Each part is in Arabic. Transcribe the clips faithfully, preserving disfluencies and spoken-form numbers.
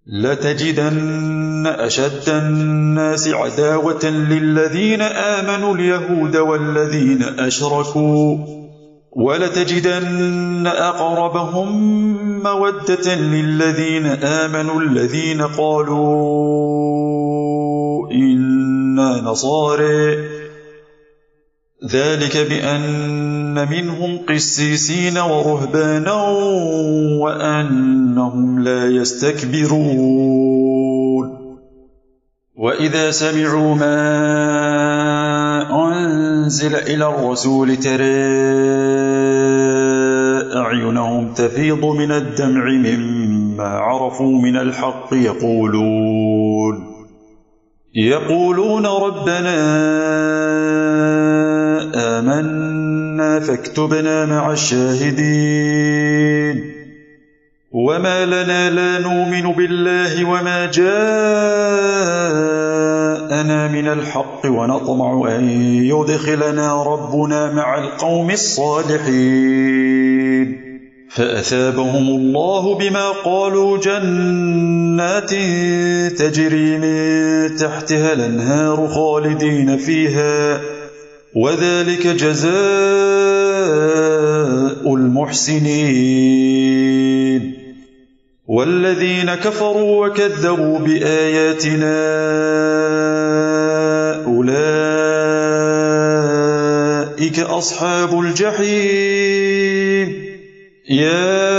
لتجدن أشد الناس عداوة للذين آمنوا اليهود والذين أشركوا ولتجدن أقربهم مودة للذين آمنوا الذين قالوا إنا نصارى ذلك بأن منهم قسيسين ورهبانا وأنهم لا يستكبرون وإذا سمعوا ما أنزل إلى الرسول ترى أعينهم تفيض من الدمع مما عرفوا من الحق يقولون يقولون ربنا آمنا فاكتبنا مع الشاهدين وما لنا لا نؤمن بالله وما جاءنا من الحق ونطمع أن يدخلنا ربنا مع القوم الصالحين فأثابهم الله بما قالوا جنات تجري من تحتها الأنهار خالدين فيها وذلك جزاء المحسنين والذين كفروا وكذبوا بآياتنا أولئك أصحاب الجحيم يا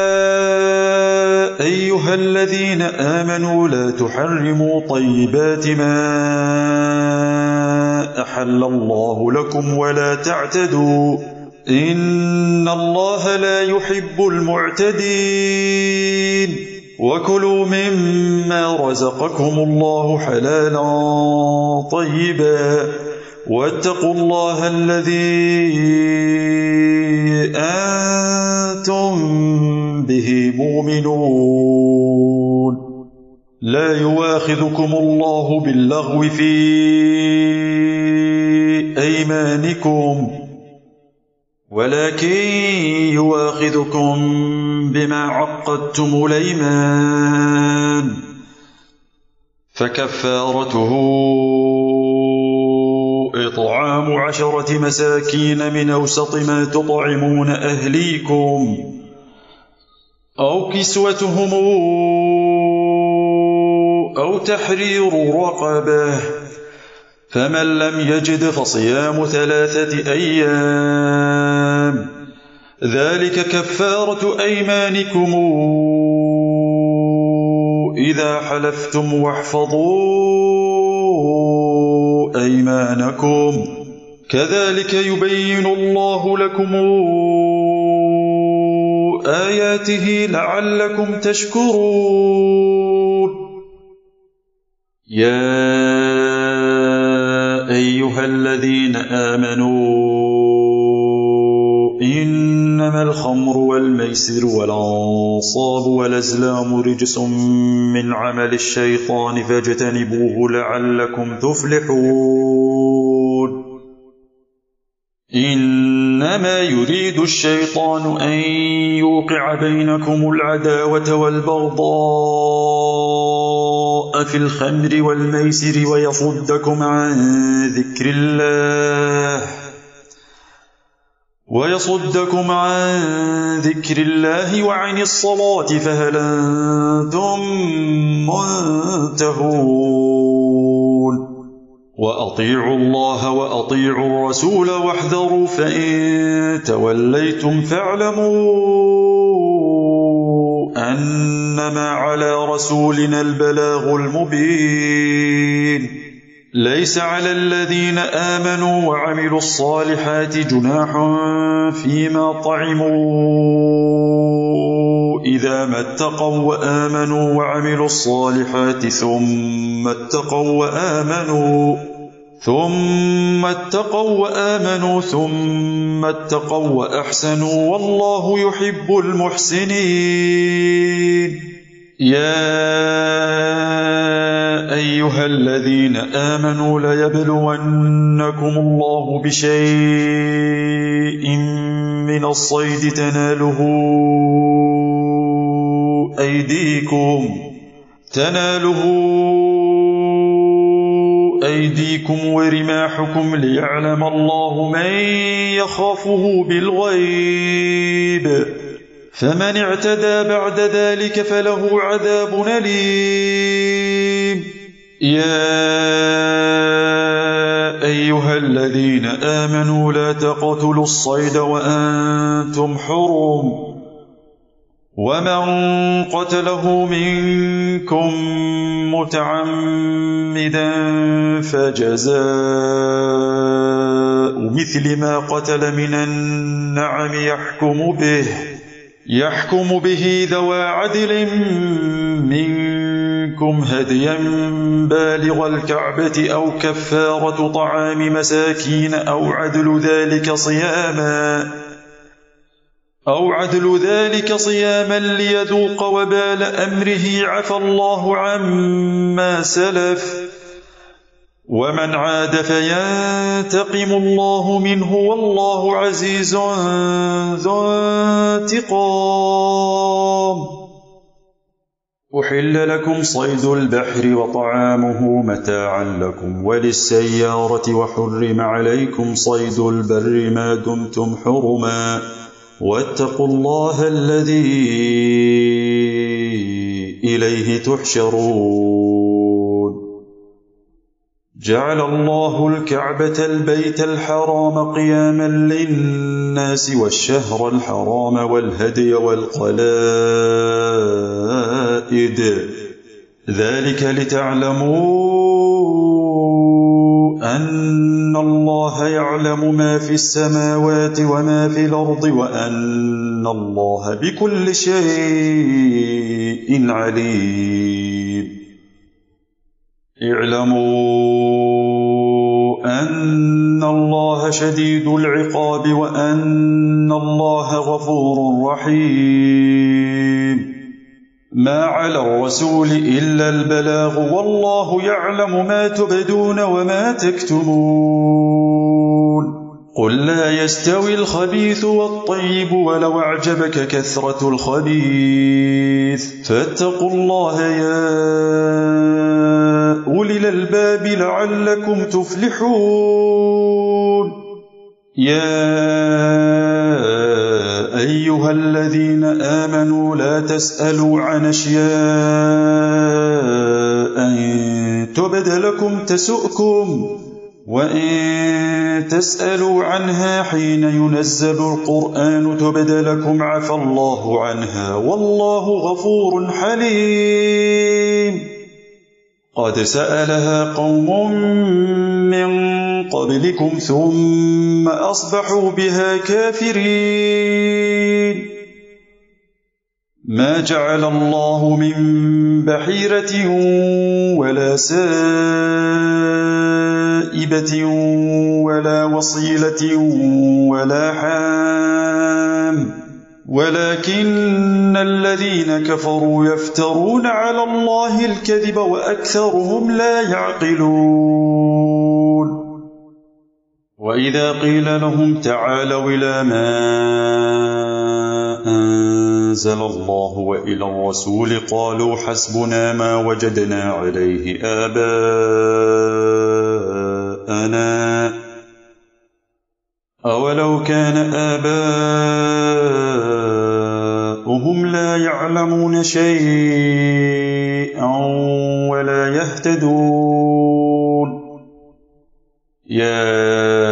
أيها الذين آمنوا لا تحرموا طيبات ما أحل الله لكم ولا تعتدوا إن الله لا يحب المعتدين وكلوا مما رزقكم الله حلالا طيبا واتقوا الله الذي أنتم به مؤمنون لا يواخذكم الله باللغو في أيمانكم ولكن يواخذكم بما عقدتم الأيمان فكفارته إطعام عشرة مساكين من أوسط ما تطعمون أهليكم أو كسوتهم أو تحرير رقبة فمن لم يجد فصيام ثلاثة أيام ذلك كفارة أيمانكم إذا حلفتم واحفظوا أيمانكم كذلك يبين الله لكم آياته لعلكم تشكرون يا أيها الذين آمنوا إنما الخمر والميسر والأنصاب والأزلام رجس من عمل الشيطان فاجتنبوه لعلكم تفلحون إنما يريد الشيطان أن يوقع بينكم العداوة والبغضاء في الخمر والميسر ويصدكم عن ذكر الله ويصدكم عن ذكر الله وعن الصلاة فهل أنتم منتهون وأطيعوا الله وأطيعوا الرسول واحذروا فإن توليتم فاعلموا أنما على رسولنا البلاغ المبين ليس على الذين آمنوا وعملوا الصالحات جناح فيما طعموا إذا ما اتقوا وآمنوا وعملوا الصالحات ثم اتقوا وآمنوا ثم اتقوا وآمنوا ثم اتقوا وأحسنوا والله يحب المحسنين يا أيها الذين آمنوا ليبلونكم الله بشيء من الصيد تناله أيديكم تناله أيديكم ورماحكم ليعلم الله من يخافه بالغيب فمن اعتدى بعد ذلك فله عذاب أليم. يا أيها الذين آمنوا لا تقتلوا الصيد وأنتم حرم ومن قتله منكم متعمدا فجزاء مثل ما قتل من النعم يحكم به يحكم به ذوى عدل منكم هديا بالغ الكعبة أو كفارة طعام مساكين أو عدل ذلك صياما أو عدل ذلك صياما ليذوق وبال أمره عفى الله عما سلف ومن عاد فينتقم الله منه والله عزيز ذو انتقام. أحل لكم صيد البحر وطعامه متاعا لكم وللسيارة وحرم عليكم صيد البر ما دمتم حرما واتقوا الله الذي إليه تحشرون. جعل الله الكعبة البيت الحرام قياما للناس والشهر الحرام والهدي والقلائد ذلك لتعلموا أن الله يعلم ما في السماوات وما في الأرض وأن الله بكل شيء عليم. اعلموا أن الله شديد العقاب وأن الله غفور رحيم. ما على الرسول إلا البلاغ والله يعلم ما تبدون وما تكتمون. قل لا يستوي الخبيث والطيب ولو أعجبك كثرة الخبيث فاتقوا الله يا أولي الألباب لعلكم تفلحون. يا أيها الذين آمنوا لا تسألوا عن أشياء إن تبد لكم تسؤكم وإن تسألوا عنها حين ينزل القرآن تبد لكم عفى الله عنها والله غفور حليم. قد سألها قوم من قبلكم ثم أصبحوا بها كافرين. ما جعل الله من بحيرة ولا سائبة ولا وصيلة ولا حام ولكن الذين كفروا يفترون على الله الكذب وأكثرهم لا يعقلون. وإذا قيل لهم تعالوا إلى ما أنزل الله وإلى الرسول قالوا حسبنا ما وجدنا عليه آباءنا أولو كان آباؤهم لا يعلمون شيئا ولا يهتدون. يا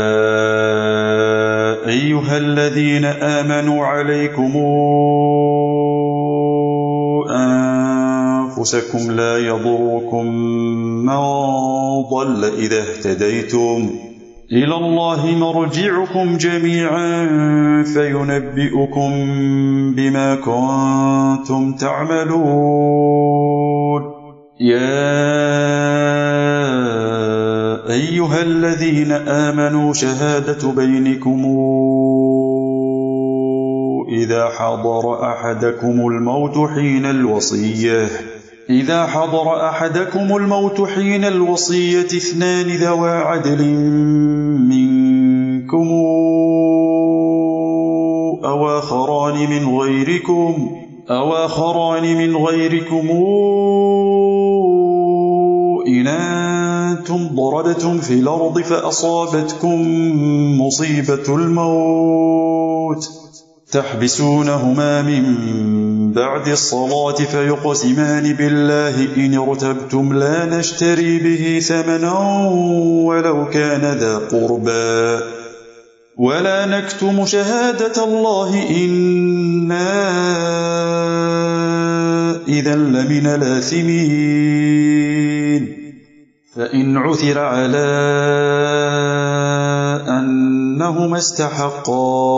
أيها الذين آمنوا عليكم أنفسكم لا يضركم من ضل إذا اهتديتم إلى الله مرجعكم جميعا فينبئكم بما كنتم تعملون. يا أيها الذين آمنوا شهادة بينكم إذا حضر أحدكم الموت حين الوصية إذا حضر أحدكم الموت حين الوصية اثنان ذوى عدل منكم أو آخران من غيركم أو آخران من غيركم إن أنتم ضربتم في الأرض فأصابتكم مصيبة الموت تحبسونهما من بعد الصلاة فيقسمان بالله إن ارتبتم لا نشتري به ثمنا ولو كان ذا قربى ولا نكتم شهادة الله إنا إذا لمن الآثمين فإن عثر على أنهما استحقا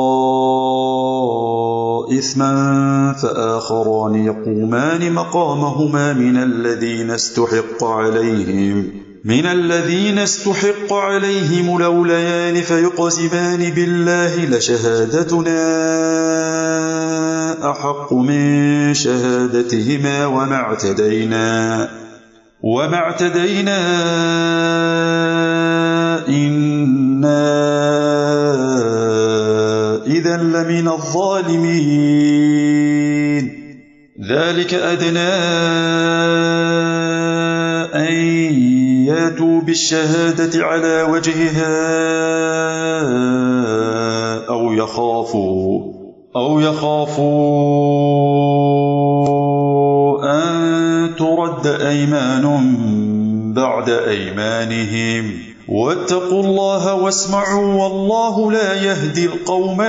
إثما فآخران يقومان مقامهما من الذين استحق عليهم من الذين استحق عليهم الأوليان فيقسمان بالله لشهادتنا أحق من شهادتهما وما اعتدينا وما اعتدينا إنا إذا لمن الظالمين ذلك أدنى أن ياتوا بالشهادة على وجهها أو يخافوا أو يخافوا أن ترد أيمان بعد أيمانهم واتقوا الله واسمعوا والله لا يهدي القوم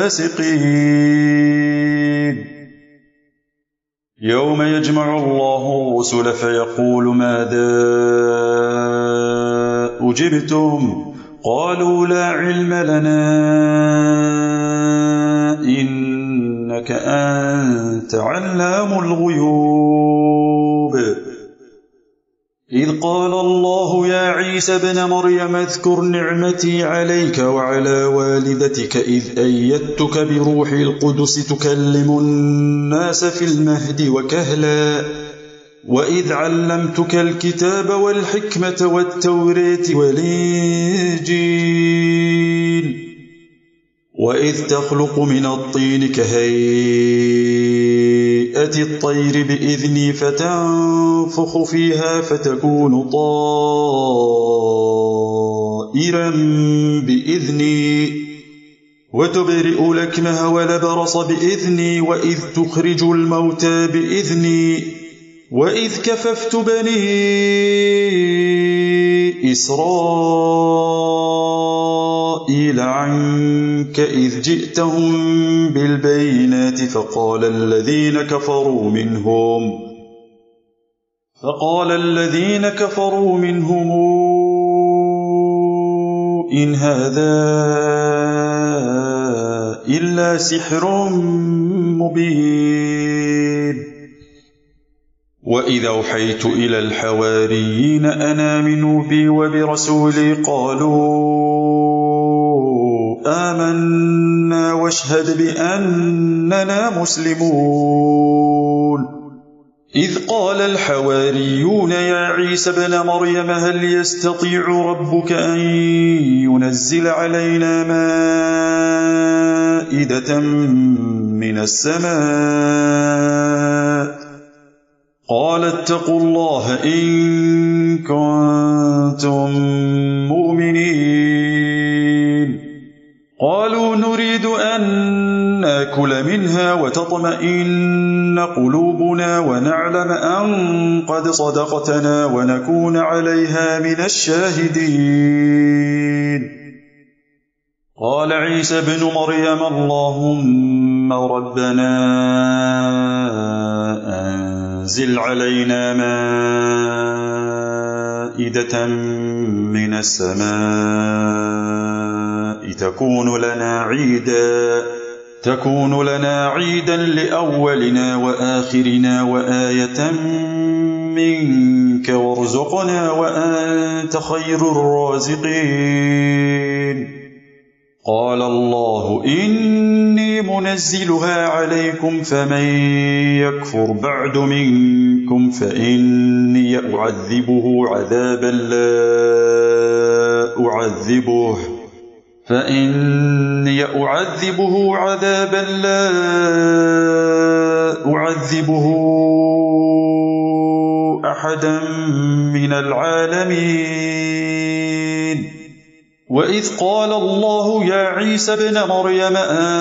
الفاسقين يوم يجمع الله الرسل فيقول ماذا أجبتم قالوا لا علم لنا إنك أنت علام الغيوب إذ قال الله يا عيسى ابن مريم اذكر نعمتي عليك وعلى والدتك إذ أيدتك بروح القدس تكلم الناس في المهد وكهلا وإذ علمتك الكتاب والحكمة والتوراة والإنجيل وإذ تخلق من الطين كهيئة الطير بإذني فتنفخ فيها فتكون طائرا بإذني وتبرئ الأكمه والأبرص بإذني وإذ تخرج الموتى بإذني وإذ كففت بني إسرائيل عنك إذ جئتهم بالبينات فقال الذين كفروا منهم فقال الذين كفروا منهم إن هذا إلا سحر مبين وإذا أوحيت إلى الحواريين أن آمنوا بي وبرسولي قالوا آمنا واشهد بأننا مسلمون إذ قال الحواريون يا عيسى بن مريم هل يستطيع ربك أن ينزل علينا مائدة من السماء قال اتقوا الله إن كنتم مؤمنين قالوا نريد أن نأكل منها وتطمئن قلوبنا ونعلم أن قد صدقتنا ونكون عليها من الشاهدين قال عيسى بن مريم اللهم ربنا أنزل علينا مائدة من السماء تكون لنا عيدا تكون لنا عيدا لأولنا وآخرنا وآية منك وارزقنا وأنت خير الرازقين قال الله إني منزلها عليكم فمن يكفر بعد منكم فإني أعذبه عذابا لا أعذبه فإني أعذبه عذابا لا أعذبه أحدا من العالمين وإذ قال الله يا عيسى ابن مريم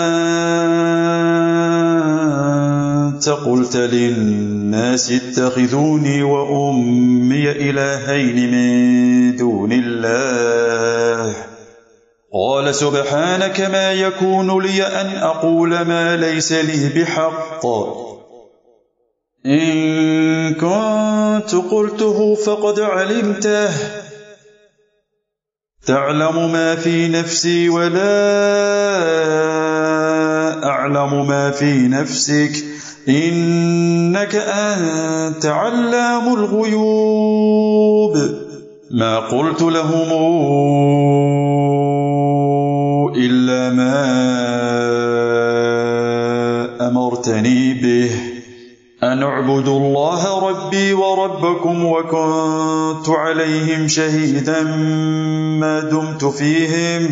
أنت قلت للناس اتخذوني وأمي إلهين من دون الله قال سبحانك ما يكون لي أن أقول ما ليس لي بحق إن كنت قلته فقد علمته تعلم ما في نفسي ولا أعلم ما في نفسك إنك أنت علام الغيوب ما قلت لهم إلا ما أمرتني به أن اعبدوا الله ربي وربكم وكنت عليهم شهيدا ما دمت فيهم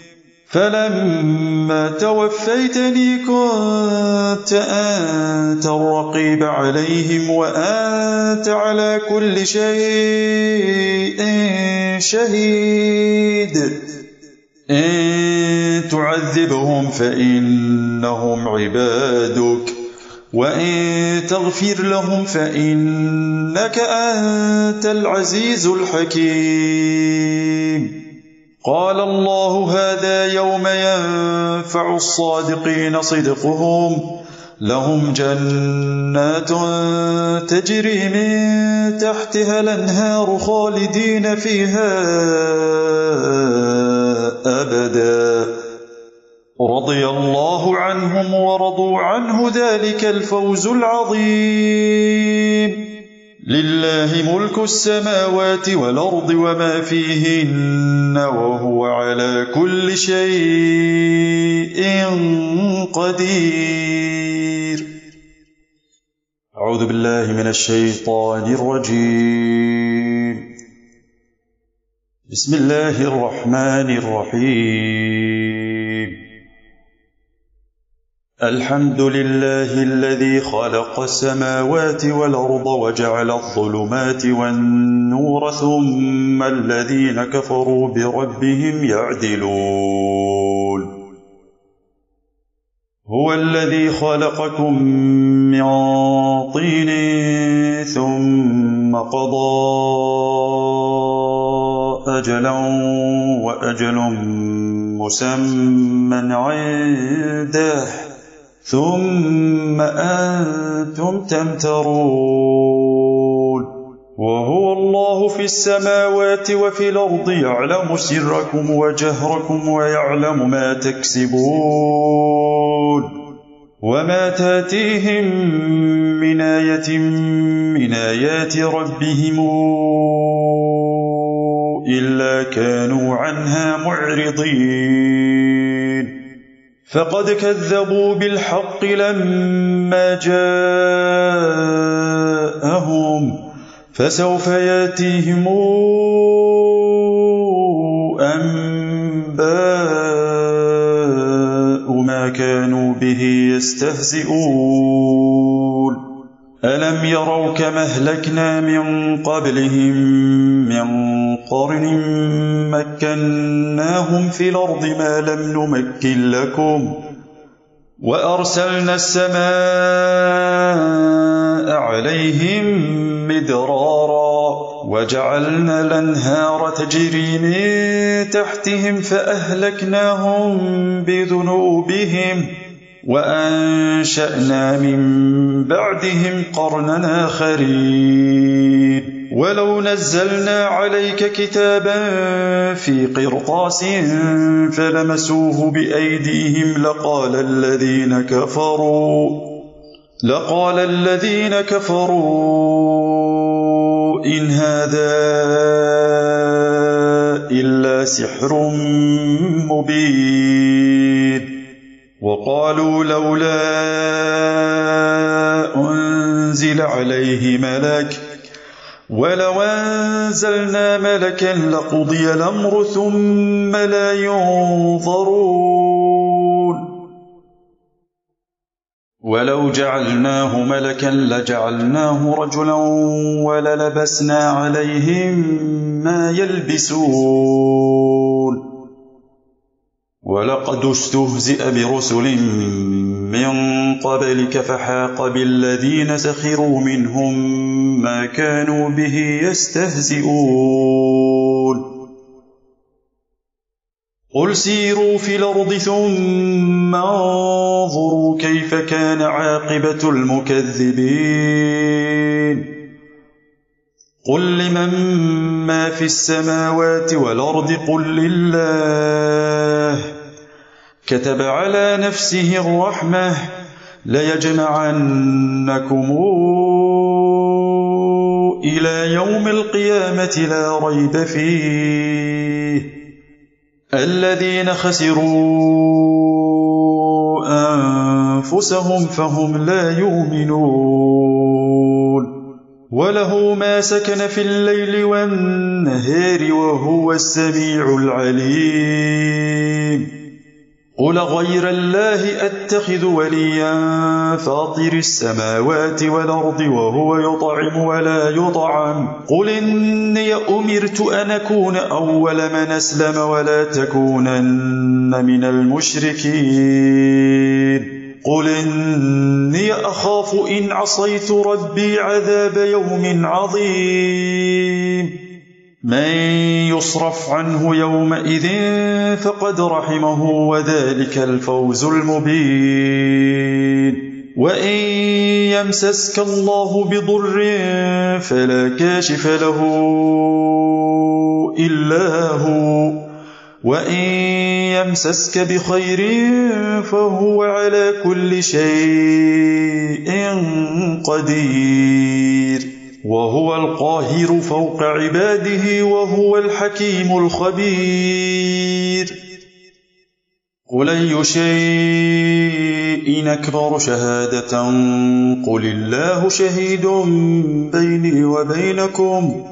فلما توفيتني كنت أنت الرقيب عليهم وأنت على كل شيء شهيد إن تعذبهم فإنهم عبادك وإن تغفر لهم فإنك أنت العزيز الحكيم قال الله هذا يوم ينفع الصادقين صدقهم لهم جنات تجري من تحتها الأنهار خالدين فيها أبدا رضي الله عنهم ورضوا عنه ذلك الفوز العظيم لله ملك السماوات والأرض وما فيهن وهو على كل شيء قدير أعوذ بالله من الشيطان الرجيم بسم الله الرحمن الرحيم الحمد لله الذي خلق السماوات والأرض وجعل الظلمات والنور ثم الذين كفروا بربهم يعدلون هو الذي خلقكم من طين ثم قضى أجلا وأجل مسمى عنده ثم أنتم تمترون وهو الله في السماوات وفي الأرض يعلم سركم وجهركم ويعلم ما تكسبون وما تاتيهم من آية من آيات ربهم إلا كانوا عنها معرضين فقد كذبوا بالحق لما جاءهم فسوف ياتيهم أنباء ما كانوا به يستهزئون ألم يروا كما أهلكنا من قبلهم من قرن مكناهم في الأرض ما لم نمكن لكم وأرسلنا السماء عليهم مدرارا وجعلنا الأنهار تجري من تحتهم فأهلكناهم بذنوبهم وأنشأنا من بعدهم قرنا آخرين ولو نزلنا عليك كتابا في قرطاس فلمسوه بأيديهم لقال الذين كفروا لقال الذين كفروا إن هذا إلا سحر مبين وقالوا لولا أنزل عليه ملك ولو أنزلنا ملكا لقضي الأمر ثم لا ينظرون ولو جعلناه ملكا لجعلناه رجلا وللبسنا عليهم ما يلبسون ولقد استهزئ برسل من قبلك فحاق بالذين سخروا منهم ما كانوا به يستهزئون قل سيروا في الأرض ثم انظروا كيف كان عاقبة المكذبين قل لمن ما في السماوات والأرض قل لله كتب على نفسه الرحمة ليجمعنكم إلى يوم القيامة لا ريب فيه الذين خسروا أنفسهم فهم لا يؤمنون وله ما سكن في الليل والنهار وهو السميع العليم قل غير الله أتخذ وليا فاطر السماوات والأرض وهو يطعم ولا يطعم قل إني أمرت أن أكون أول من أسلم ولا تكونن من المشركين قل إني أخاف إن عصيت ربي عذاب يوم عظيم من يصرف عنه يومئذ فقد رحمه وذلك الفوز المبين وإن يمسسك الله بضر فلا كاشف له إلا هو وإن يمسسك بخير فهو على كل شيء قدير وهو القاهر فوق عباده وهو الحكيم الخبير قل أي شيء أكبر شهادة قل الله شهيد بيني وبينكم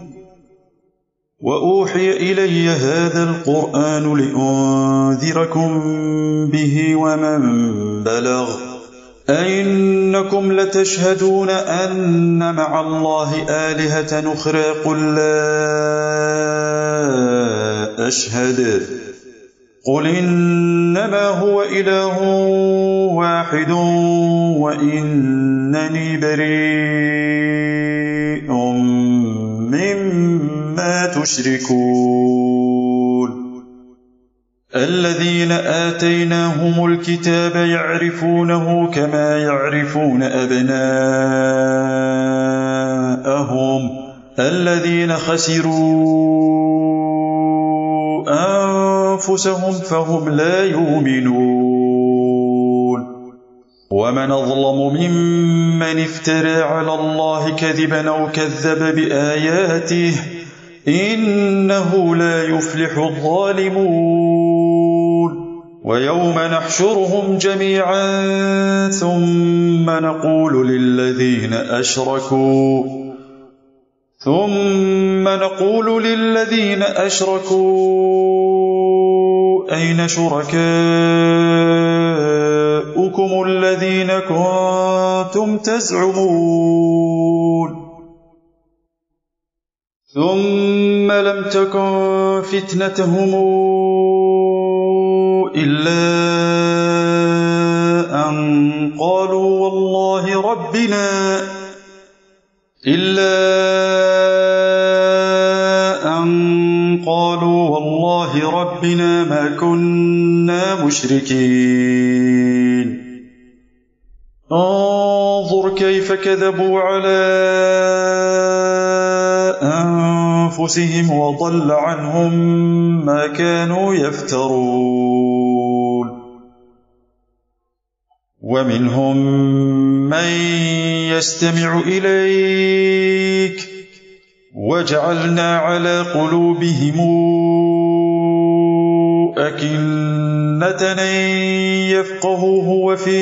وأوحي إلي هذا القرآن لأنذركم به ومن بلغ أئنكم لتشهدون أن مع الله آلهة أخرى قل لا أشهد قل إنما هو إله واحد وإنني بريء مما تشركون الذين آتيناهم الكتاب يعرفونه كما يعرفون أبناءهم الذين خسروا أنفسهم فهم لا يؤمنون ومن أظلم ممن افترى على الله كذبا أو كذب بآياته إنه لا يفلح الظالمون ويوم نحشرهم جميعا ثم نقول للذين أشركوا ثم نقول للذين أشركوا أين شركاؤكم الذين كنتم تزعمون ثم لم تكن فتنتهم إلا أن قالوا والله ربنا إلا أن قالوا والله ربنا ما كنا مشركين انظر كيف كذبوا على أنفسهم وضل عنهم ما كانوا يفترون ومنهم من يستمع إليك وجعلنا على قلوبهم أكنة أن يفقهوه وفي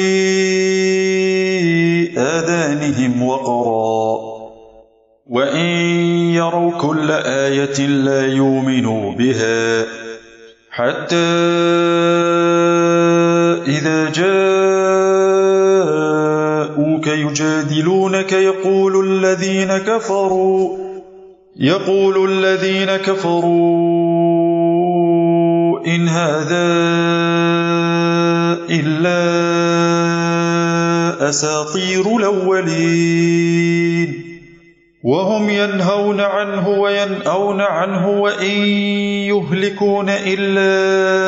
آذانهم وقرا وإن يروا كل آية لا يؤمنوا بها حتى إذا جاءوا يجادلونك يقول الذين كفروا يقول الذين كفروا إن هذا إلا أساطير الأولين وهم ينهون عنه وينأون عنه وإن يهلكون إلا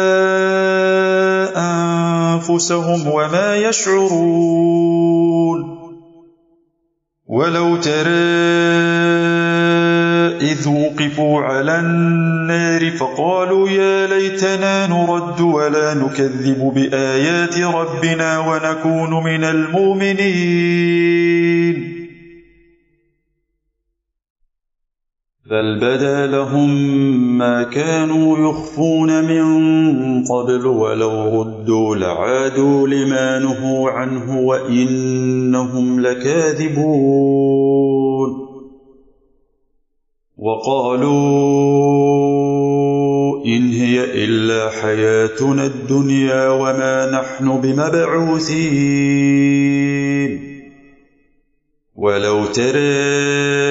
أنفسهم وما يشعرون ولو ترى إذ وقفوا على النار فقالوا يا ليتنا نرد ولا نكذب بآيات ربنا ونكون من المؤمنين بل بدا لهم ما كانوا يخفون من قبل ولو ردوا لعادوا لما نهوا عنه وإنهم لكاذبون وقالوا إن هي إلا حياتنا الدنيا وما نحن بمبعوثين ولو ترى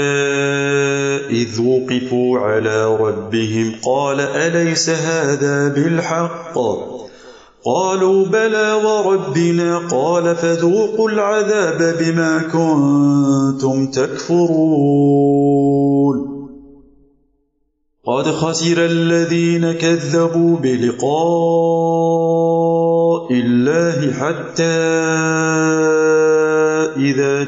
إذ وقفوا على ربهم قال أليس هذا بالحق قالوا بلى وربنا قال فذوقوا العذاب بما كنتم تكفرون قد خسر الذين كذبوا بلقاء الله حتى إذا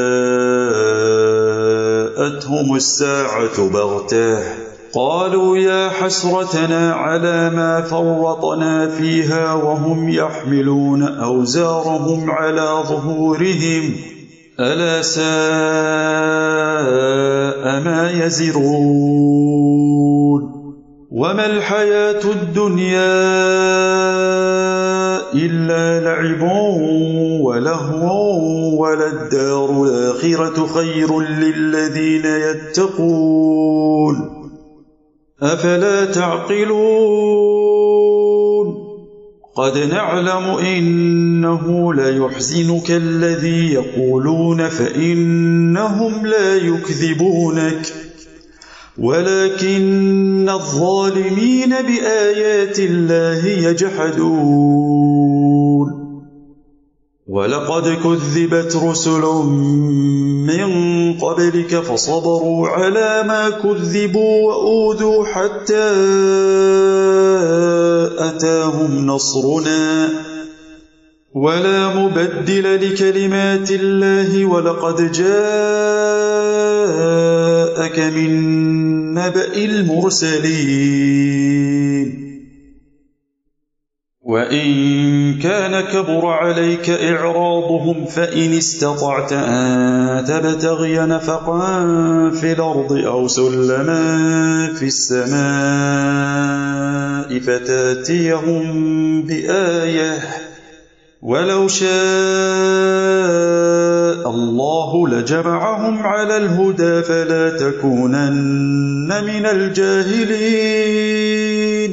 جاءتهم الساعة بغتة قالوا يا حسرتنا على ما فرطنا فيها وهم يحملون أوزارهم على ظهورهم ألا ساء ما يزرون وما الحياة الدنيا إلا لعب ولهو وللدار الآخرة خير للذين يتقون أفلا تعقلون قد نعلم إنه ليحزنك الذي يقولون فإنهم لا يكذبونك ولكن الظالمين بآيات الله يجحدون ولقد كذبت رسل من قبلك فصبروا على ما كذبوا وأوذوا حتى أتاهم نصرنا ولا مبدل لكلمات الله ولقد جاءك من نبأ المرسلين وإن كان كبر عليك إعراضهم فإن استطعت أن تبتغي نفقا في الأرض أو سلما في السماء فتاتيهم بآية ولو شاء الله لجمعهم على الهدى فلا تكونن من الجاهلين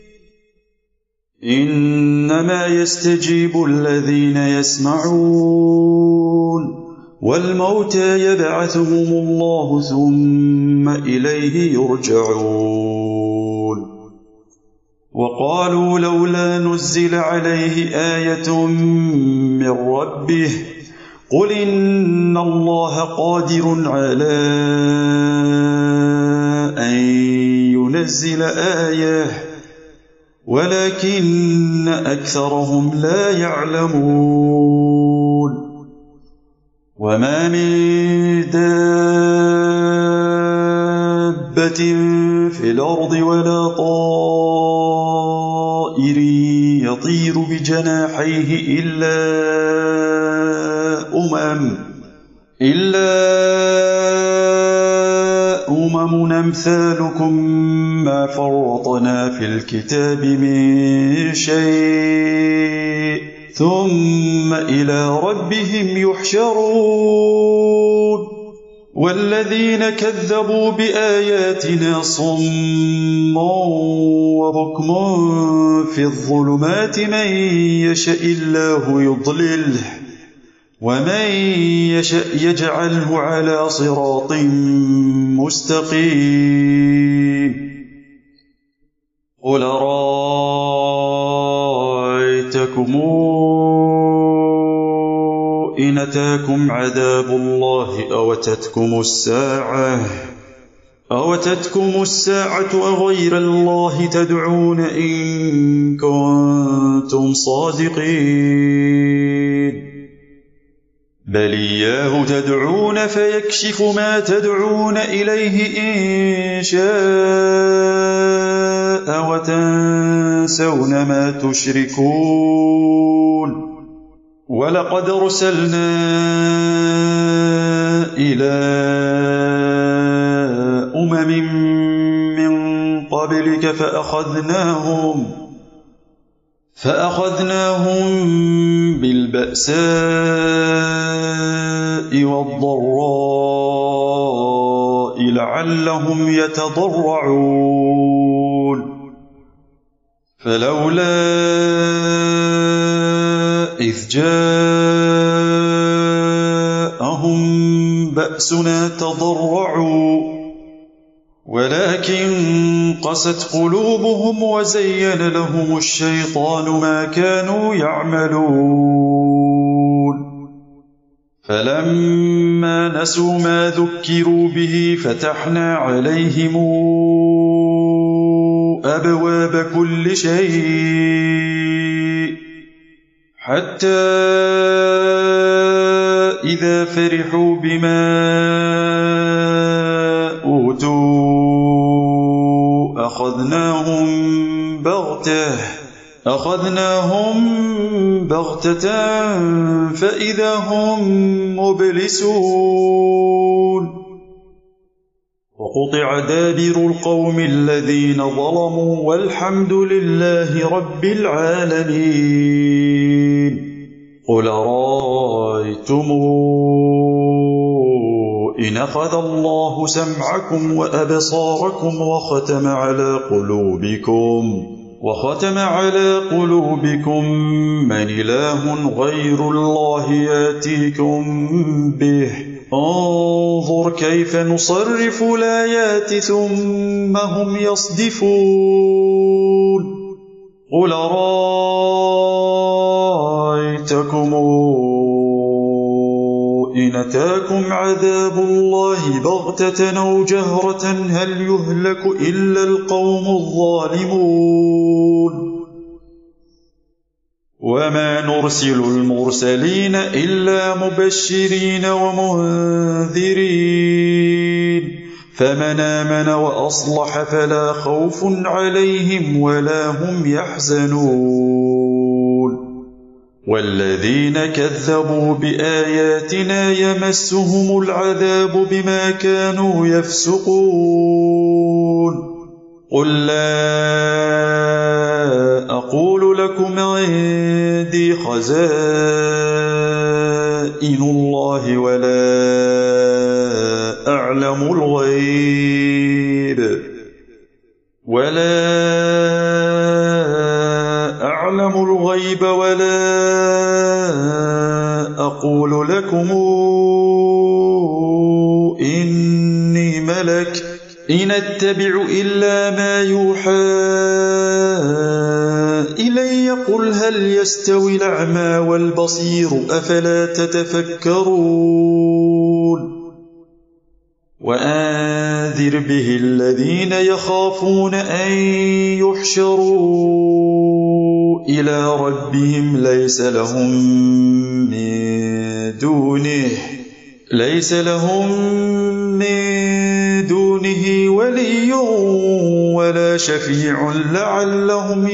إنما يستجيب الذين يسمعون والموتى يبعثهم الله ثم إليه يرجعون وقالوا لولا نزل عليه آية من ربه قل إن الله قادر على أن ينزل آية ولكن أكثرهم لا يعلمون وما من دابة في الأرض ولا طائر يطير بجناحيه إلا أمم إلا أمم أمثالكم ما فرطنا في الكتاب من شيء ثم إلى ربهم يحشرون والذين كذبوا بآياتنا صم وبكم في الظلمات من يشاء الله يضلله ومن يشأ يجعله على صراط مستقيم قل رأيتكم إن أتاكم عذاب الله أوتتكم الساعة أوتتكم الساعة أغير الله تدعون إن كنتم صادقين بل إياه تدعون فيكشف ما تدعون إليه إن شاء وتنسون ما تشركون ولقد أرسلنا إلى أمم من قبلك فأخذناهم فأخذناهم بالبأساء والضراء لعلهم يتضرعون فلولا إذ جاءهم بأسنا تضرعوا ولكن قست قلوبهم وزين لهم الشيطان ما كانوا يعملون فلما نسوا ما ذكروا به فتحنا عليهم أبواب كل شيء حتى إذا فرحوا بما أوتوا أخذناهم بغتة أخذناهم بغتة فإذا هم مبلسون وقطع دابر القوم الذين ظلموا والحمد لله رب العالمين قل رأيتم إن أخذ الله سمعكم وأبصاركم وختم على قلوبكم وختم على قلوبكم من إله غير الله ياتيكم به انظر كيف نصرف الآيات ثم هم يصدفون قل رأيتكم إن أتاكم عذاب الله بغتة أو جهرة هل يهلك إلا القوم الظالمون وما نرسل المرسلين إلا مبشرين ومنذرين فمن آمن وأصلح فلا خوف عليهم ولا هم يحزنون والذين كذبوا بآياتنا يمسهم العذاب بما كانوا يفسقون قل لا أقول لكم عندي خزائن الله ولا أعلم الغيب ولا أعلم الغيب ولا أقول لكم إني ملك إن أتبع إلا ما يوحى إلي قل هل يستوي الأعمى والبصير أفلا تتفكرون وأنذر به الذين يخافون أن يحشروا إلى ربهم ليس لهم من دونه ليس لهم من دونه ولي ولا شفيع لعلهم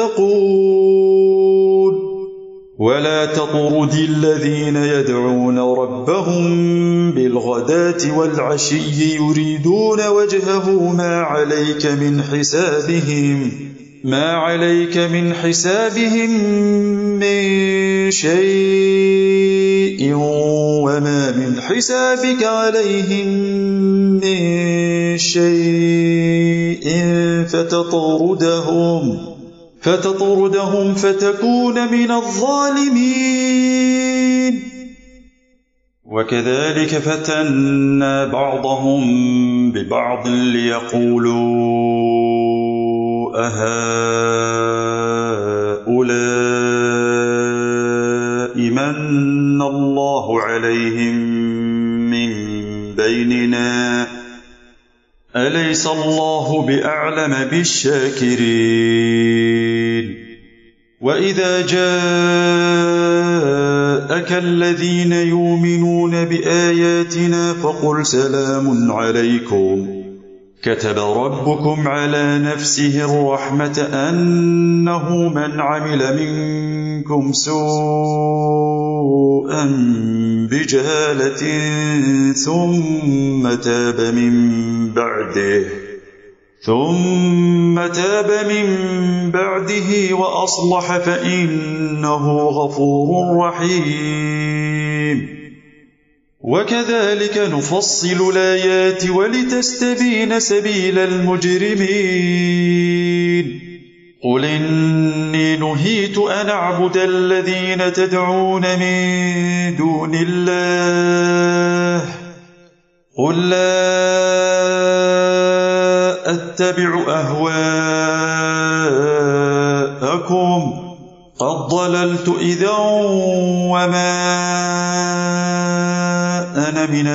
يتقون ولا تطرد الذين يدعون ربهم بالغداة والعشي يريدون وجهه ما عليك من حسابهم ما عليك من حسابهم من شيء وما من حسابك عليهم من شيء فتطردهم فتطردهم فتكون من الظالمين وكذلك فتنا بعضهم ببعض ليقولوا أهؤلاء من الله عليهم من بيننا أليس الله بأعلم بالشاكرين وإذا جاءك الذين يؤمنون بآياتنا فقل سلام عليكم كتب ربكم على نفسه الرحمة أنه من عمل منكم سوءا بجهالة ثم تاب من بعده ثم تاب من بعده وأصلح فإنه غفور رحيم وكذلك نفصل الآيات ولتستبين سبيل المجرمين قل إني نهيت أن أعبد الذين تدعون من دون الله قل لا أتبع أهواءكم قد ضللت إذا وما أنا من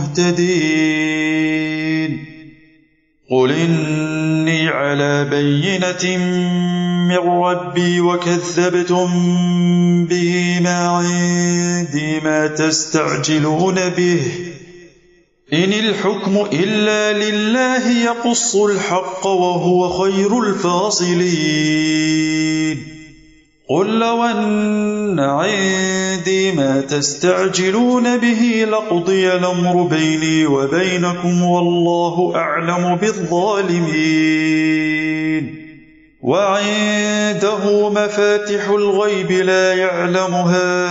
المهتدين قل إني على بينة من ربي وكذبتم به ما عندي ما تستعجلون به إن الحكم إلا لله يقص الحق وهو خير الفاصلين قل لو أن عندي ما تستعجلون به لقضي الأمر بيني وبينكم والله أعلم بالظالمين وعنده مفاتح الغيب لا يعلمها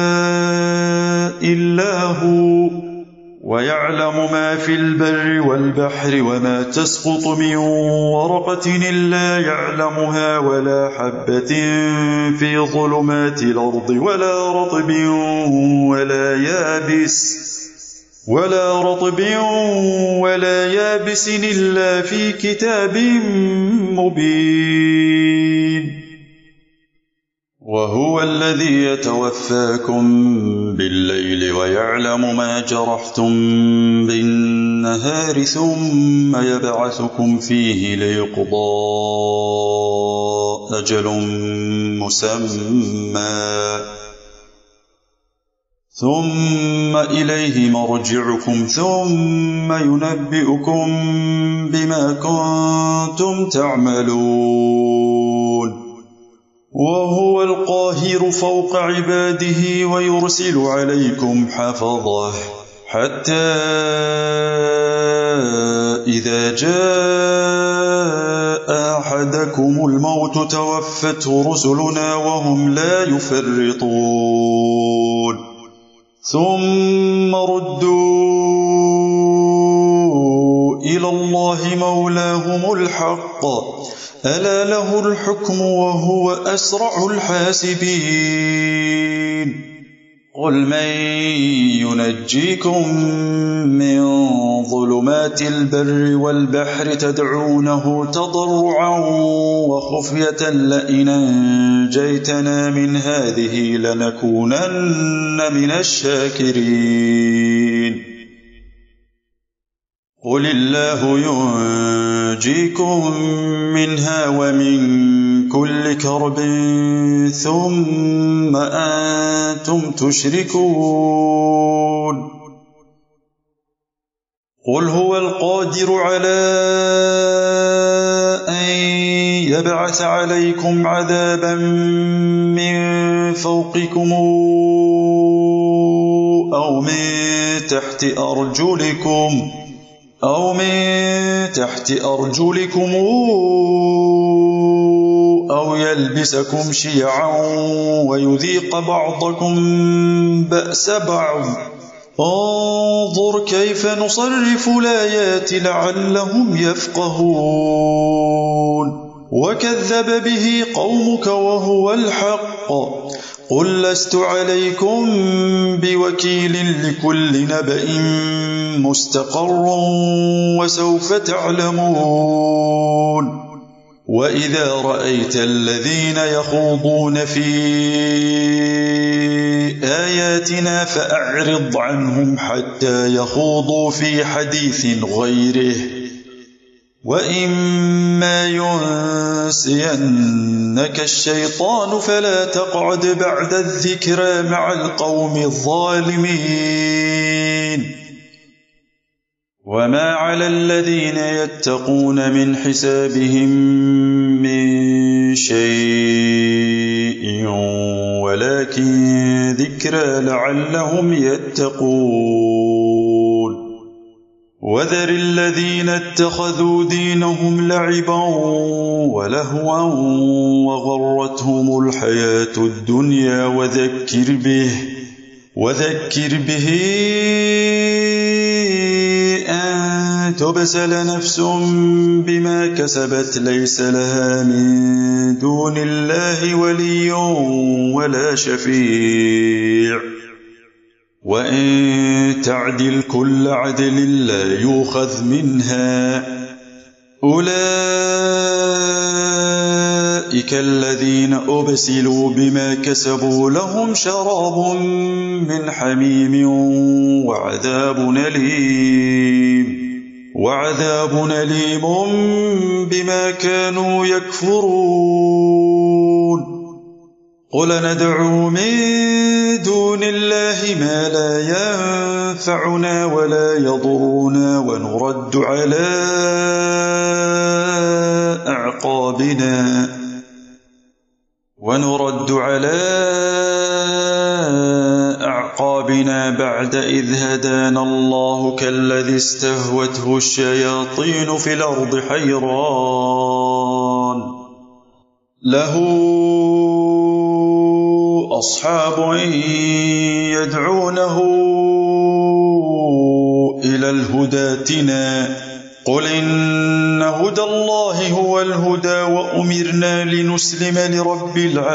إلا هو ويعلم ما في البر والبحر وما تسقط من ورقة إلا يعلمها ولا حبة في ظلمات الأرض ولا رطب ولا يابس ولا رطب ولا يابس إلا في كتاب مبين وهو الذي يتوفاكم بالليل ويعلم ما جرحتم بالنهار ثم يبعثكم فيه ليقضى أجل مسمى ثم إليه مرجعكم ثم ينبئكم بما كنتم تعملون وهو القاهر فوق عباده ويرسل عليكم حفظه حتى إذا جاء أحدكم الموت توفته رسلنا وهم لا يفرطون ثم ردوا إلى الله مولاهم الحق ألا له الحكم وهو أسرع الحاسبين قل من ينجيكم من ظلمات البر والبحر تدعونه تضرعا وخفية لئن أنجيتنا من هذه لنكونن من الشاكرين قل الله ينجيكم منها ومن كل كرب ثم أنتم تشركون قل هو القادر على أن يبعث عليكم عذابا من فوقكم أو من تحت أرجلكم أو من تحت أرجلكم أو يلبسكم شيعا ويذيق بعضكم بأس بعض انظر كيف نصرف الآيات لعلهم يفقهون وكذب به قومك وهو الحق قل لست عليكم بوكيل لكل نبأ مستقر وسوف تعلمون وإذا رأيت الذين يخوضون في آياتنا فأعرض عنهم حتى يخوضوا في حديث غيره وإما ينسينك الشيطان فلا تقعد بعد الذكرى مع القوم الظالمين وما على الذين يتقون من حسابهم من شيء ولكن ذكرى لعلهم يتقون وذر الذين اتخذوا دينهم لعبا ولهوا وغرتهم الحياة الدنيا وذكر به وذكر به أن تبسل نفس بما كسبت ليس لها من دون الله ولي ولا شفيع وإن تعدل كل عدل لا يؤخذ منها أولئك الذين أبسلوا بما كسبوا لهم شراب من حميم وعذاب أليم وعذاب أليم بما كانوا يكفرون قل ندعو من دون الله ما لا ينفعنا ولا يضرنا ونرد على أعقابنا ونرد على أعقابنا بعد إذ هدانا الله كالذي استهوته الشياطين في الأرض حيران له أصحاب يدعونه إلى الهدى ائتنا قل إن هدى الله هو الهدى وأمرنا لنسلم لرب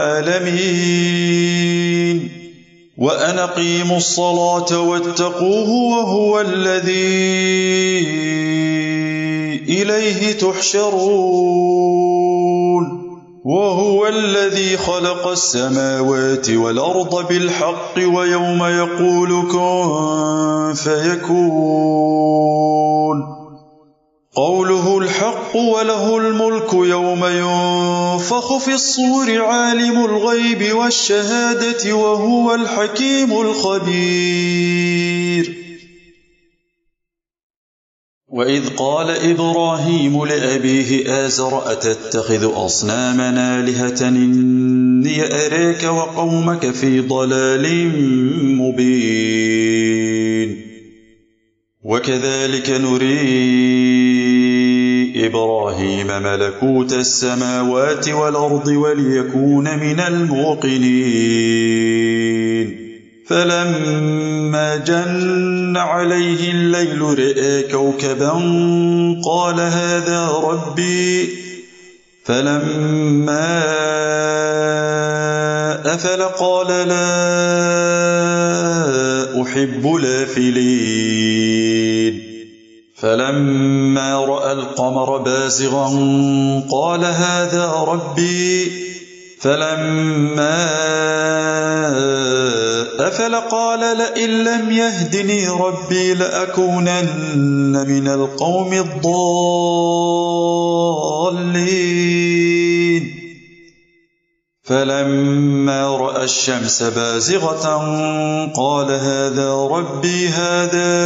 العالمين وأن أقيموا الصلاة واتقوه وهو الذي إليه تحشرون وهو الذي خلق السماوات والأرض بالحق ويوم يقول كن فيكون قوله الحق وله الملك يوم ينفخ في الصور عالم الغيب والشهادة وهو الحكيم الخبير وإذ قال إبراهيم لأبيه آزر أتتخذ أصنامنا آلهة إني أراك وقومك في ضلال مبين وكذلك نري إبراهيم ملكوت السماوات والأرض وليكون من الموقنين فلما جن عليه الليل رأى كوكبا قال هذا ربي فلما أفل قال لا أحب الآفلين فلما رأى القمر بازغا قال هذا ربي فلما أفل قال لئن لم يهدني ربي لأكونن من القوم الضالين فلما رأى الشمس بازغة قال هذا ربي هذا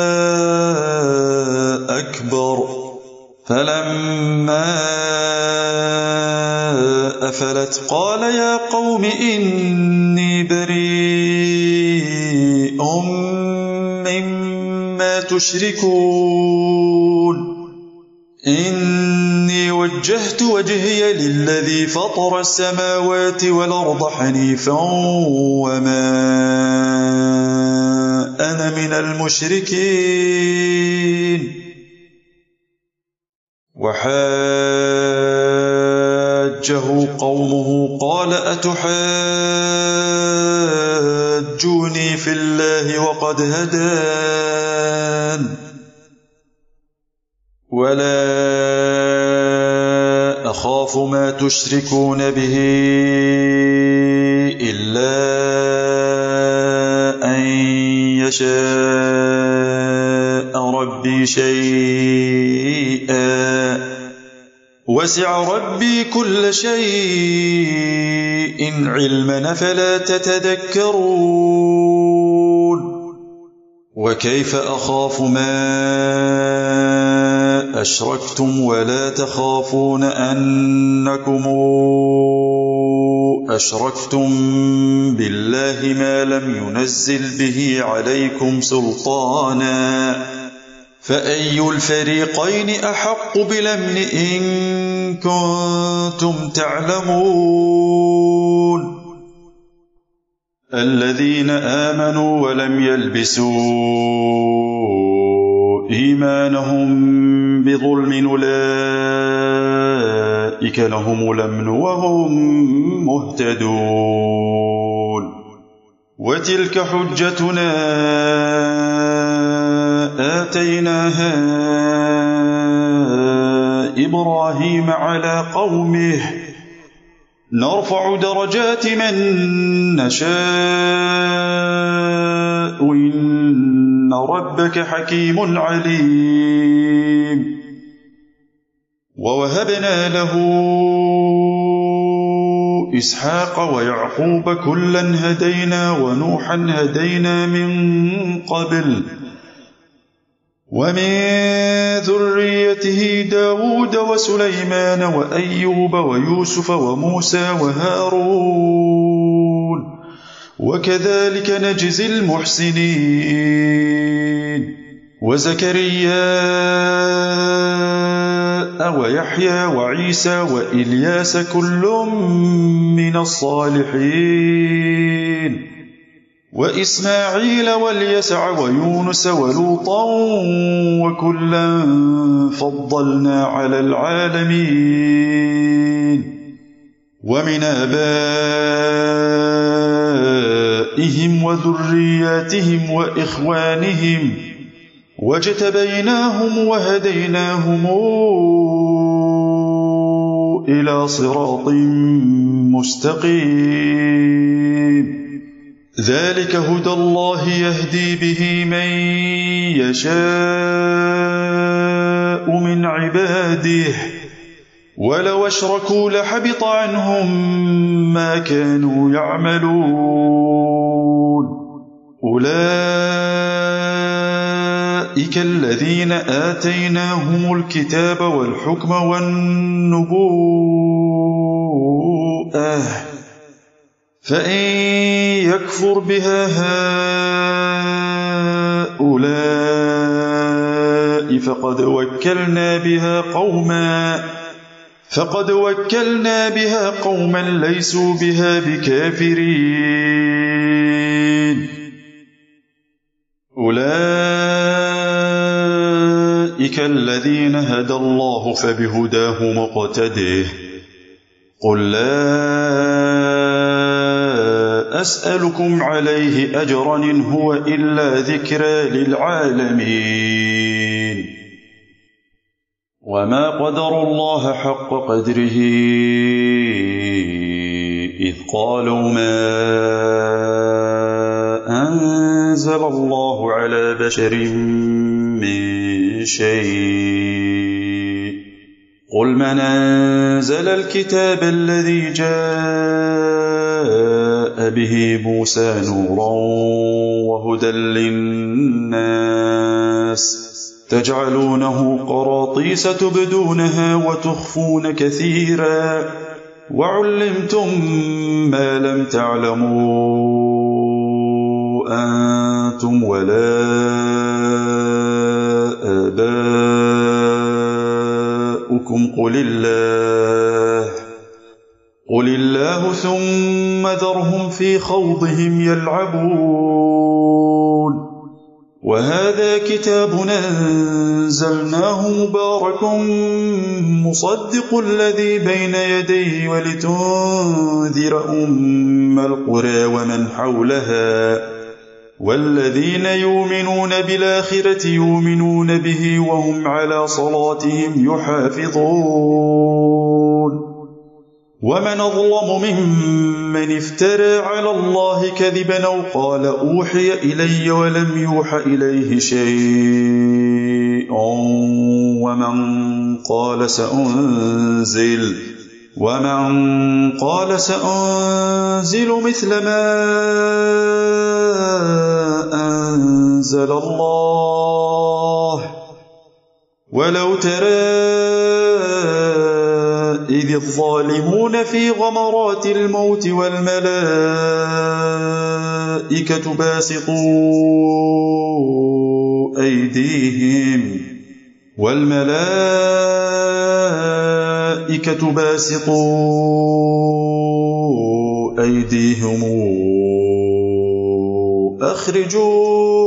أكبر فلما أفلت قال يا قوم إني بريء مما تشركون إني وجهت وجهي للذي فطر السماوات والأرض حنيفا وما أنا من المشركين وحاجه حاجه قومه قال أتحاجوني في الله وقد هدان ولا أخاف ما تشركون به إلا أن يشاء ربي شيئا وسع ربي كل شيء علما فلا تتذكرون وكيف أخاف ما أشركتم ولا تخافون أنكم أشركتم بالله ما لم ينزل به عليكم سلطانا فأي الفريقين أحق بالأمن إن كنتم تعلمون الذين آمنوا ولم يلبسوا إيمانهم بظلم أولئك لهم الأمن وهم مهتدون وتلك حجتنا آتيناها إبراهيم على قومه نرفع درجات من نشاء إن ربك حكيم عليم ووهبنا له إسحاق ويعقوب كلا هدينا ونوحا هدينا من قبل ومن ذريته داود وسليمان وأيوب ويوسف وموسى وهارون وكذلك نجزي المحسنين وزكريا ويحيى وعيسى وإلياس كل من الصالحين وإسماعيل واليسع ويونس ولوطا وكلا فضلنا على العالمين ومن آبائهم وذرياتهم وإخوانهم واجتبيناهم وهديناهم إلى صراط مستقيم ذلك هدى الله يهدي به من يشاء من عباده ولو أشركوا لحبط عنهم ما كانوا يعملون أولئك الذين آتيناهم الكتاب والحكم والنبوءة فإن يكفر بها هؤلاء فقد وكلنا بها قوما فقد وكلنا بها قوما ليسوا بها بكافرين أولئك الذين هدى الله فبهداه مقتده قل لا أسألكم عليه أجرا إن هو إلا ذكرى للعالمين وما قدروا الله حق قدره إذ قالوا ما أنزل الله على بشر من شيء قل من أنزل الكتاب الذي جاء به موسى نورا وهدى للناس تجعلونه قراطيس تبدونها وتخفون كثيرا وعلمتم ما لم تعلموا أنتم ولا آباؤكم قل الله قل الله ثم ذرهم في خوضهم يلعبون وهذا كتاب أنزلناه مبارك مصدق الذي بين يديه ولتنذر أم القرى ومن حولها والذين يؤمنون بالآخرة يؤمنون به وهم على صلاتهم يحافظون ومن أظلم ممن افترى على الله كذبا أو قال أوحي إلي ولم يوح إليه شيء ومن قال سأنزل ومن قال سأنزل مثل ما أنزل الله ولو ترى إذ الظالمون في غمرات الموت والملائكة باسطوا أيديهم والملائكة باسطوا أيديهم أخرجوا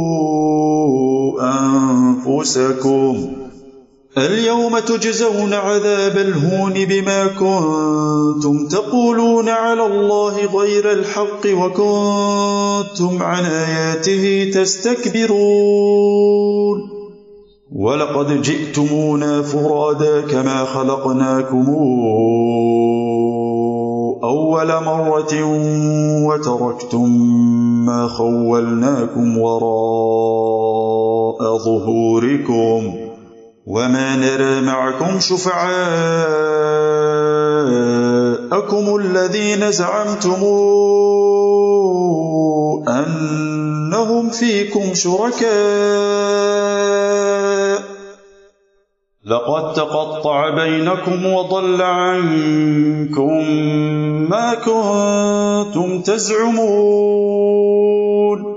أنفسكم اليوم تجزون عذاب الهون بما كنتم تقولون على الله غير الحق وكنتم عن آياته تستكبرون ولقد جئتمونا فرادا كما خلقناكم أول مرة وتركتم ما خولناكم وراء ظهوركم وما نرى معكم شفعاءكم الذين زعمتم أنهم فيكم شركاء لقد تقطع بينكم وضل عنكم ما كنتم تزعمون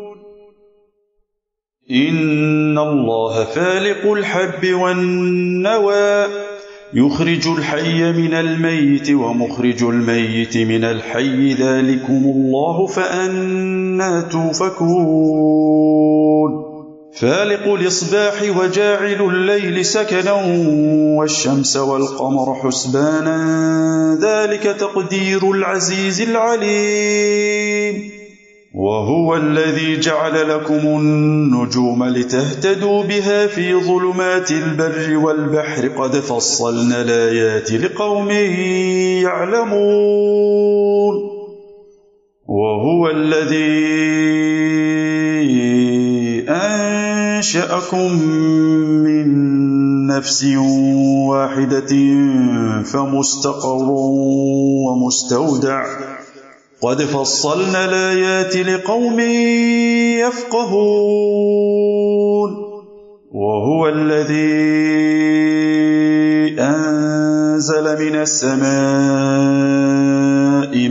إن الله فالق الحب والنوى يخرج الحي من الميت ومخرج الميت من الحي ذلكم الله فأنى توفكون فالق الإصباح وجاعل الليل سكنا والشمس والقمر حسبانا ذلك تقدير العزيز العليم وهو الذي جعل لكم النجوم لتهتدوا بها في ظلمات البر والبحر قد فصلنا الآيات لقوم يعلمون وهو الذي أنشأكم من نفس واحدة فمستقر ومستودع قد فصلنا الآيات لقوم يفقهون وهو الذي أنزل من السماء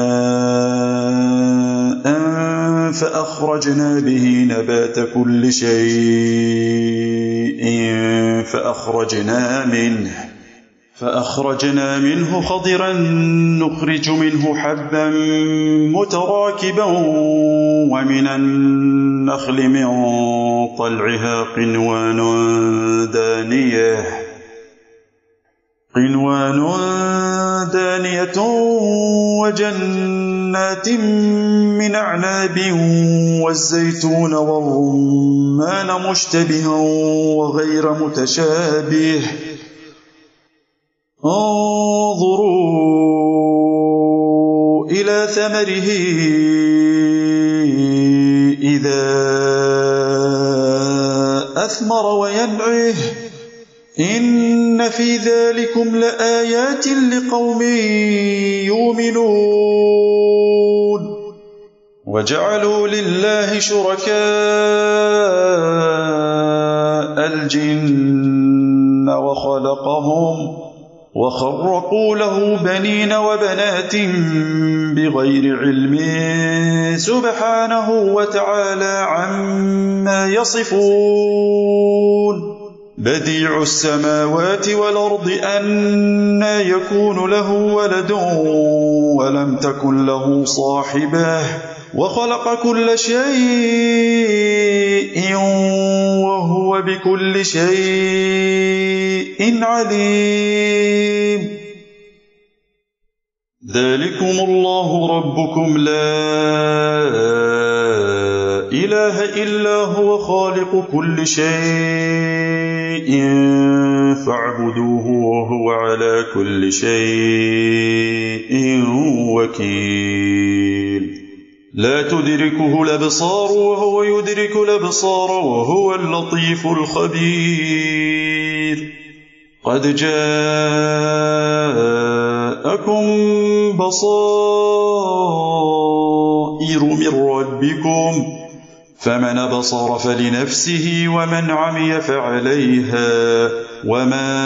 ماء فأخرجنا به نبات كل شيء فأخرجنا منه فأخرجنا منه خضرا نخرج منه حبا متراكبا ومن النخل من طلعها قنوان دانية قنوان دانية وجنات من أعناب والزيتون والرمان مشتبها وغير متشابه انظروا إلى ثمره إذا أثمر وينعه إن في ذلكم لآيات لقوم يؤمنون وجعلوا لله شركاء الجن وخلقهم وخرقوا له بنين وبنات بغير علم سبحانه وتعالى عما يصفون بديع السماوات والأرض أنى يكون له ولد ولم تكن له صاحبة وخلق كل شيء وهو بكل شيء عليم. ذلكم الله ربكم لا إله إلا هو خالق كل شيء فاعبدوه وهو على كل شيء وكيل. لا تدركه الأبصار وهو يدرك الأبصار وهو اللطيف الخبير. قد جاءكم بصائر من ربكم فمن بصر فلنفسه ومن عمي فعليها وما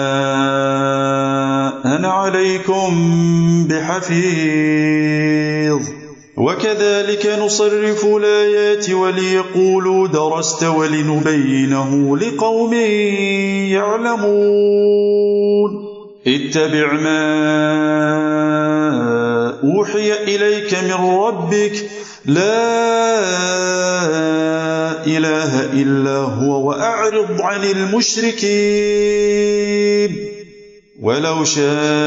أنا عليكم بحفيظ. وكذلك نصرف الآيات وليقولوا درست ولنبينه لقوم يعلمون. اتبع ما أوحي إليك من ربك لا إله إلا هو وأعرض عن المشركين. ولو شاء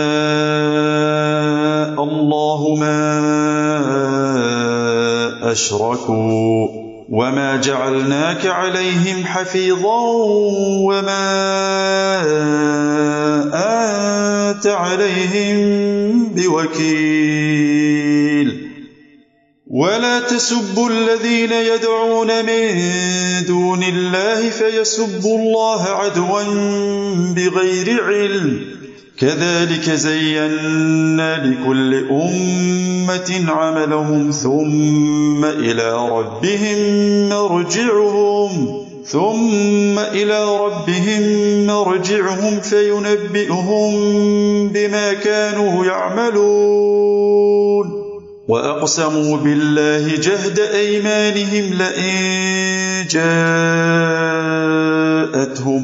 الله ما أشركوا وما جعلناك عليهم حفيظا وما أنت عليهم بوكيل. ولا تسبوا الذين يدعون من دون الله فيسبوا الله عدوا بغير علم. كذلك زينا لكل أمة عملهم ثم إلى ربهم مرجعهم ثم إلى ربهم مرجعهم فينبئهم بما كانوا يعملون. وأقسموا بالله جهد أيمانهم لئن جاءتهم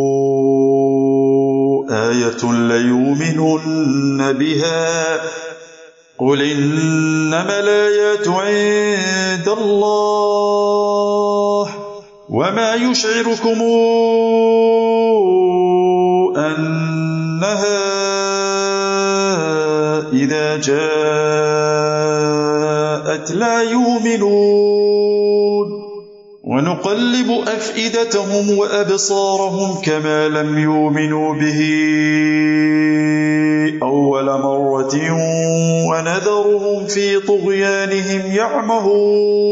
آية ليؤمنن بها قل إنما الآيات عند الله وما يشعركم أنها إذا جاءت لا يؤمنون. ونقلب أفئدتهم وأبصارهم كما لم يؤمنوا به أول مرة ونذرهم في طغيانهم يعمهون.